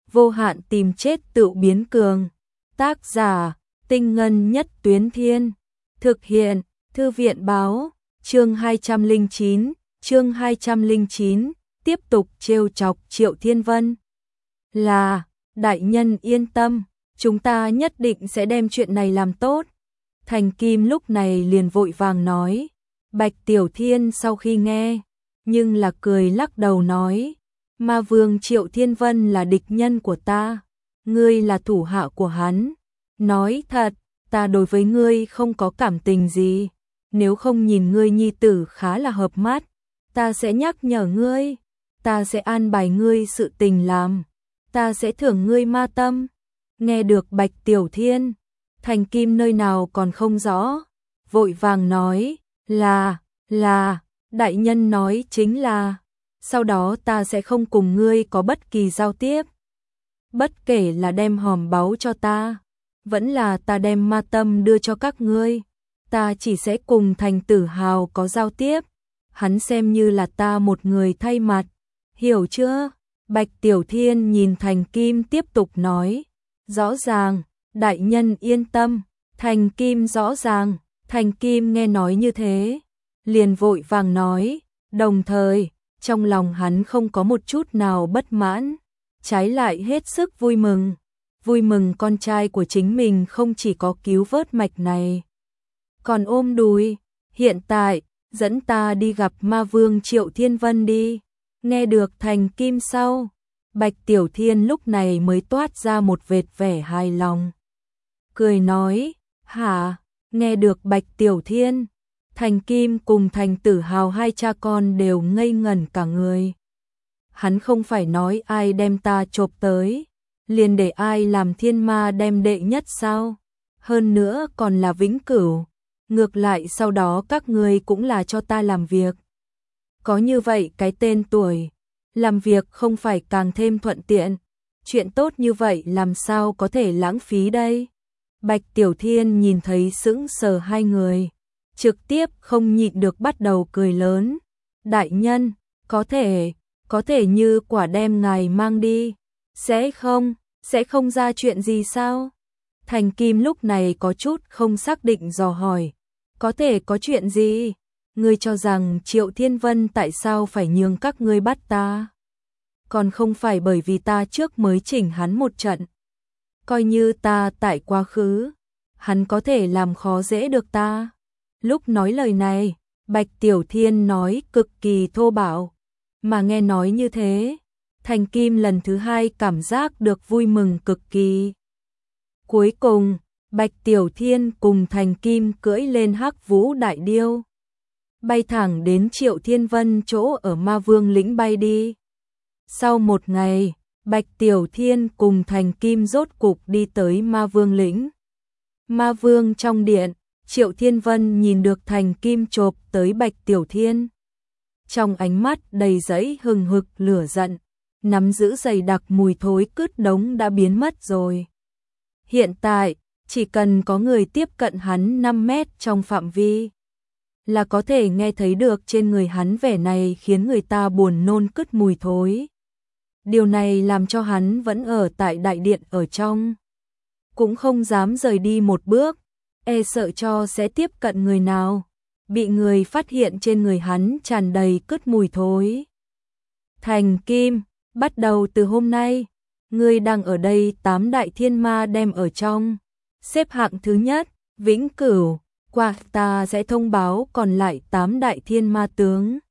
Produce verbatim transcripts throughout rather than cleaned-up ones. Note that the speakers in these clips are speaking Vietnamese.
vô hạn tìm chết tự biến cường. Tác giả, Tinh Ngân Nhất Tuyến Thiên. Thực hiện, Thư viện Báo. Chương hai trăm lẻ chín, chương hai trăm lẻ chín, tiếp tục trêu chọc Triệu Thiên Vân. Là, đại nhân yên tâm, chúng ta nhất định sẽ đem chuyện này làm tốt. Thành Kim lúc này liền vội vàng nói. Bạch Tiểu Thiên sau khi nghe, nhưng là cười lắc đầu nói, Ma Vương Triệu Thiên Vân là địch nhân của ta, ngươi là thủ hạ của hắn. Nói thật, ta đối với ngươi không có cảm tình gì, nếu không nhìn ngươi nhi tử khá là hợp mắt, ta sẽ nhắc nhở ngươi, ta sẽ an bài ngươi sự tình làm, ta sẽ thưởng ngươi ma tâm. Nghe được Bạch Tiểu Thiên, Thành Kim nơi nào còn không rõ, vội vàng nói, là, là, đại nhân nói chính là, sau đó ta sẽ không cùng ngươi có bất kỳ giao tiếp. Bất kể là đem hòm báu cho ta, vẫn là ta đem ma tâm đưa cho các ngươi, ta chỉ sẽ cùng Thành Tử Hào có giao tiếp, hắn xem như là ta một người thay mặt, hiểu chưa? Bạch Tiểu Thiên nhìn Thành Kim tiếp tục nói, rõ ràng, đại nhân yên tâm. Thành Kim rõ ràng. Thành Kim nghe nói như thế, liền vội vàng nói, đồng thời, trong lòng hắn không có một chút nào bất mãn, trái lại hết sức vui mừng, vui mừng con trai của chính mình không chỉ có cứu vớt mạch này, còn ôm đùi, hiện tại, dẫn ta đi gặp Ma Vương Triệu Thiên Vân đi. Nghe được Thành Kim sau, Bạch Tiểu Thiên lúc này mới toát ra một vệt vẻ hài lòng, cười nói, hả? Nghe được Bạch Tiểu Thiên, Thành Kim cùng Thành Tử Hào hai cha con đều ngây ngẩn cả người. Hắn không phải nói ai đem ta chộp tới, liền để ai làm thiên ma đem đệ nhất sao? Hơn nữa còn là vĩnh cửu, ngược lại sau đó các ngươi cũng là cho ta làm việc. Có như vậy cái tên tuổi, làm việc không phải càng thêm thuận tiện, chuyện tốt như vậy làm sao có thể lãng phí đây? Bạch Tiểu Thiên nhìn thấy sững sờ hai người, trực tiếp không nhịn được bắt đầu cười lớn. Đại nhân, có thể, có thể như quả đem ngài mang đi, sẽ không, sẽ không ra chuyện gì sao? Thành Kim lúc này có chút không xác định dò hỏi, có thể có chuyện gì? Ngươi cho rằng Triệu Thiên Vân tại sao phải nhường các ngươi bắt ta? Còn không phải bởi vì ta trước mới chỉnh hắn một trận. Coi như ta tại quá khứ, hắn có thể làm khó dễ được ta. Lúc nói lời này, Bạch Tiểu Thiên nói cực kỳ thô bạo, mà nghe nói như thế, Thành Kim lần thứ hai cảm giác được vui mừng cực kỳ. Cuối cùng, Bạch Tiểu Thiên cùng Thành Kim cưỡi lên Hắc Vũ Đại Điêu, bay thẳng đến Triệu Thiên Vân chỗ ở Ma Vương lĩnh bay đi. Sau một ngày, Bạch Tiểu Thiên cùng Thành Kim rốt cục đi tới Ma Vương lĩnh. Ma Vương trong điện, Triệu Thiên Vân nhìn được Thành Kim chộp tới Bạch Tiểu Thiên. Trong ánh mắt đầy dẫy hừng hực lửa giận, nắm giữ dày đặc mùi thối cứt đống đã biến mất rồi. Hiện tại, chỉ cần có người tiếp cận hắn năm mét trong phạm vi, là có thể nghe thấy được trên người hắn vẻ này khiến người ta buồn nôn cứt mùi thối. Điều này làm cho hắn vẫn ở tại đại điện ở trong, cũng không dám rời đi một bước, e sợ cho sẽ tiếp cận người nào, bị người phát hiện trên người hắn tràn đầy cứt mùi thối. Thành Kim, bắt đầu từ hôm nay, ngươi đang ở đây tám đại thiên ma đem ở trong, xếp hạng thứ nhất, vĩnh cửu, qua ta sẽ thông báo còn lại tám đại thiên ma tướng.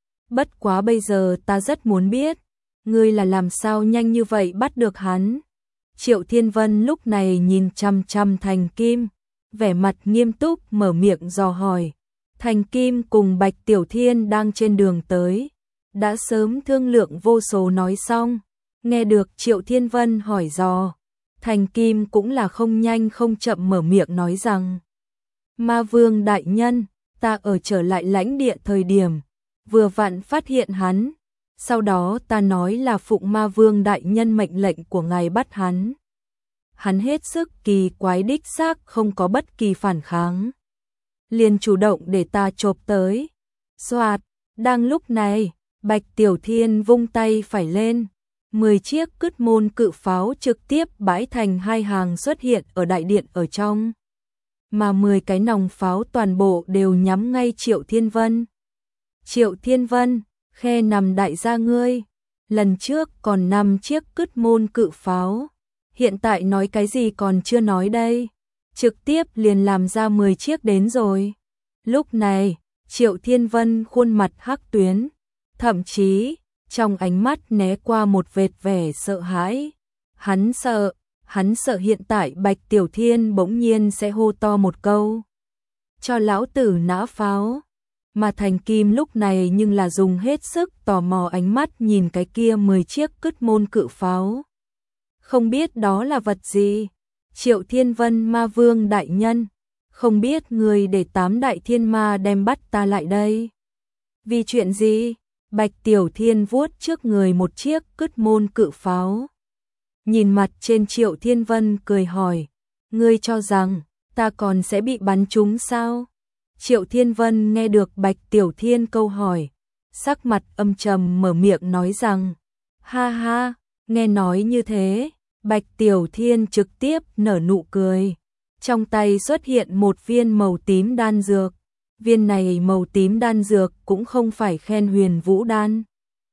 Bất quá bây giờ ta rất muốn biết, ngươi là làm sao nhanh như vậy bắt được hắn? Triệu Thiên Vân lúc này nhìn chăm chăm Thành Kim, vẻ mặt nghiêm túc mở miệng dò hỏi. Thành Kim cùng Bạch Tiểu Thiên đang trên đường tới, đã sớm thương lượng vô số nói xong, nghe được Triệu Thiên Vân hỏi dò, Thành Kim cũng là không nhanh không chậm mở miệng nói rằng, Ma Vương đại nhân, ta ở trở lại lãnh địa thời điểm, vừa vặn phát hiện hắn. Sau đó ta nói là phụng Ma Vương đại nhân mệnh lệnh của ngài bắt hắn. Hắn hết sức kỳ quái đích xác không có bất kỳ phản kháng, liền chủ động để ta chộp tới. Soạt, đang lúc này, Bạch Tiểu Thiên vung tay phải lên, mười chiếc cứt môn cự pháo trực tiếp bãi thành hai hàng xuất hiện ở đại điện ở trong. Mà mười cái nòng pháo toàn bộ đều nhắm ngay Triệu Thiên Vân. Triệu Thiên Vân, khe nằm đại gia ngươi, lần trước còn năm chiếc cứt môn cự pháo, hiện tại nói cái gì còn chưa nói đây, trực tiếp liền làm ra mười chiếc đến rồi. Lúc này, Triệu Thiên Vân khuôn mặt hắc tuyến, thậm chí, trong ánh mắt né qua một vệt vẻ sợ hãi. Hắn sợ, hắn sợ hiện tại Bạch Tiểu Thiên bỗng nhiên sẽ hô to một câu. Cho lão tử nã pháo. Mà Thành Kim lúc này nhưng là dùng hết sức tò mò ánh mắt nhìn cái kia mười chiếc cứt môn cự pháo. Không biết đó là vật gì? Triệu Thiên Vân ma vương đại nhân, không biết người để tám đại thiên ma đem bắt ta lại đây. Vì chuyện gì? Bạch Tiểu Thiên vuốt trước người một chiếc cứt môn cự pháo. Nhìn mặt trên Triệu Thiên Vân cười hỏi, ngươi cho rằng ta còn sẽ bị bắn trúng sao? Triệu Thiên Vân nghe được Bạch Tiểu Thiên câu hỏi, sắc mặt âm trầm mở miệng nói rằng, ha ha, nghe nói như thế, Bạch Tiểu Thiên trực tiếp nở nụ cười. Trong tay xuất hiện một viên màu tím đan dược, viên này màu tím đan dược cũng không phải Khen Huyền Vũ đan.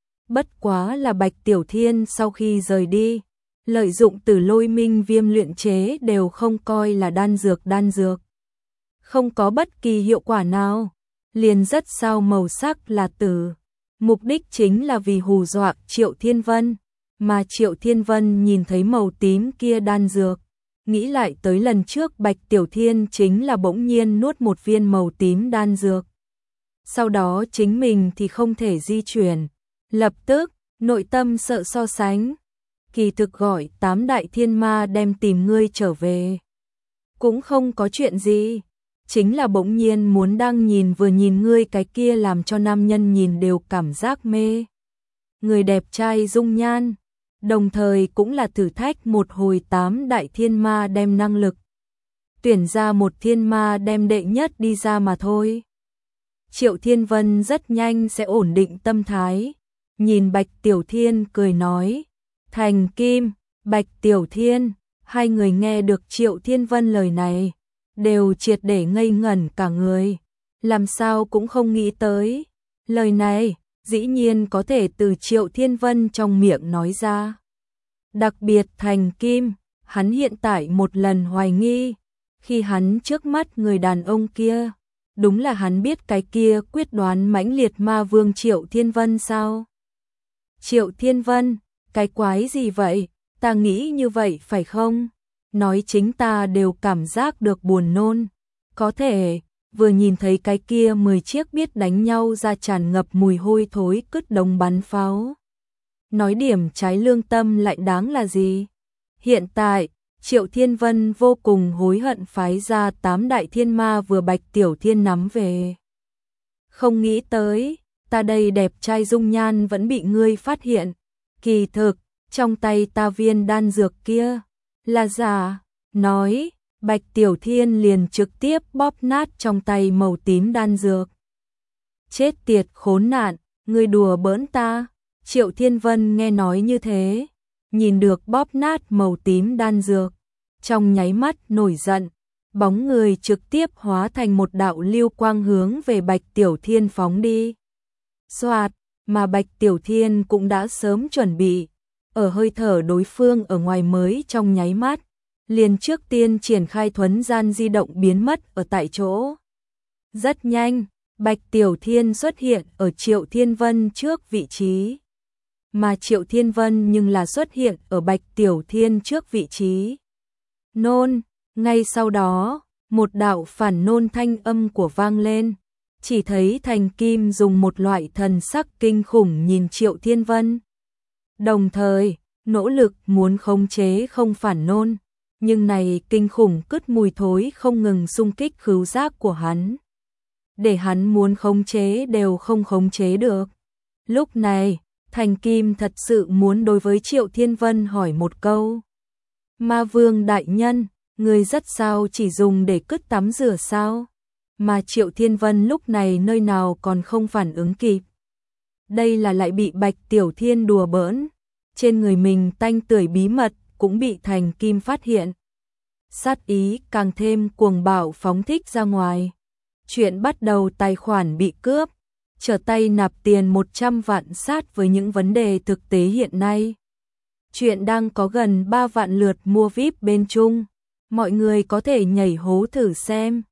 Bất quá là Bạch Tiểu Thiên sau khi rời đi, lợi dụng Tử Lôi Minh Viêm luyện chế đều không coi là đan dược đan dược. Không có bất kỳ hiệu quả nào, liền rất sao màu sắc là tử. Mục đích chính là vì hù dọa Triệu Thiên Vân, mà Triệu Thiên Vân nhìn thấy màu tím kia đan dược, nghĩ lại tới lần trước Bạch Tiểu Thiên chính là bỗng nhiên nuốt một viên màu tím đan dược. Sau đó chính mình thì không thể di chuyển, lập tức, nội tâm sợ so sánh. Kỳ thực gọi tám đại thiên ma đem tìm ngươi trở về. Cũng không có chuyện gì, chính là bỗng nhiên muốn đang nhìn vừa nhìn ngươi cái kia làm cho nam nhân nhìn đều cảm giác mê. Người đẹp trai dung nhan, đồng thời cũng là thử thách một hồi tám đại thiên ma đem năng lực. Tuyển ra một thiên ma đem đệ nhất đi ra mà thôi. Triệu Thiên Vân rất nhanh sẽ ổn định tâm thái, nhìn Bạch Tiểu Thiên cười nói, Thành Kim, Bạch Tiểu Thiên, hai người nghe được Triệu Thiên Vân lời này, đều triệt để ngây ngẩn cả người, làm sao cũng không nghĩ tới. Lời này, dĩ nhiên có thể từ Triệu Thiên Vân trong miệng nói ra. Đặc biệt Thành Kim, hắn hiện tại một lần hoài nghi, khi hắn trước mắt người đàn ông kia, đúng là hắn biết cái kia quyết đoán mãnh liệt ma vương Triệu Thiên Vân sao? Triệu Thiên Vân, cái quái gì vậy? Ta nghĩ như vậy phải không? Nói chính ta đều cảm giác được buồn nôn. Có thể, vừa nhìn thấy cái kia mười chiếc biết đánh nhau ra tràn ngập mùi hôi thối cứt đống bắn pháo. Nói điểm trái lương tâm lại đáng là gì? Hiện tại, Triệu Thiên Vân vô cùng hối hận phái ra tám đại thiên ma vừa Bạch Tiểu Thiên nắm về. Không nghĩ tới, ta đây đẹp trai dung nhan vẫn bị ngươi phát hiện. Kỳ thực, trong tay ta viên đan dược kia, là giả. Nói, Bạch Tiểu Thiên liền trực tiếp bóp nát trong tay màu tím đan dược. Chết tiệt khốn nạn, ngươi đùa bỡn ta. Triệu Thiên Vân nghe nói như thế, nhìn được bóp nát màu tím đan dược, trong nháy mắt nổi giận, bóng người trực tiếp hóa thành một đạo lưu quang hướng về Bạch Tiểu Thiên phóng đi. Soạt, mà Bạch Tiểu Thiên cũng đã sớm chuẩn bị, ở hơi thở đối phương ở ngoài mới trong nháy mắt, liền trước tiên triển khai thuấn gian di động biến mất ở tại chỗ. Rất nhanh, Bạch Tiểu Thiên xuất hiện ở Triệu Thiên Vân trước vị trí, mà Triệu Thiên Vân nhưng là xuất hiện ở Bạch Tiểu Thiên trước vị trí. Nôn, ngay sau đó, một đạo phản nôn thanh âm của vang lên, chỉ thấy Thành Kim dùng một loại thần sắc kinh khủng nhìn Triệu Thiên Vân. Đồng thời, nỗ lực muốn khống chế không phản nôn, nhưng này kinh khủng cứt mùi thối không ngừng xung kích khứu giác của hắn. Để hắn muốn khống chế đều không khống chế được. Lúc này, Thành Kim thật sự muốn đối với Triệu Thiên Vân hỏi một câu. Ma vương đại nhân, người rất sao chỉ dùng để cứt tắm rửa sao? Mà Triệu Thiên Vân lúc này nơi nào còn không phản ứng kịp. Đây là lại bị Bạch Tiểu Thiên đùa bỡn. trên người mình tanh tưởi bí mật cũng bị Thành Kim phát hiện. Sát ý càng thêm cuồng bạo phóng thích ra ngoài. Chuyện bắt đầu tài khoản bị cướp, trở tay nạp tiền một trăm vạn sát với những vấn đề thực tế hiện nay. Chuyện đang có gần ba vạn lượt mua vi ai pi bên Trung. Mọi người có thể nhảy hố thử xem.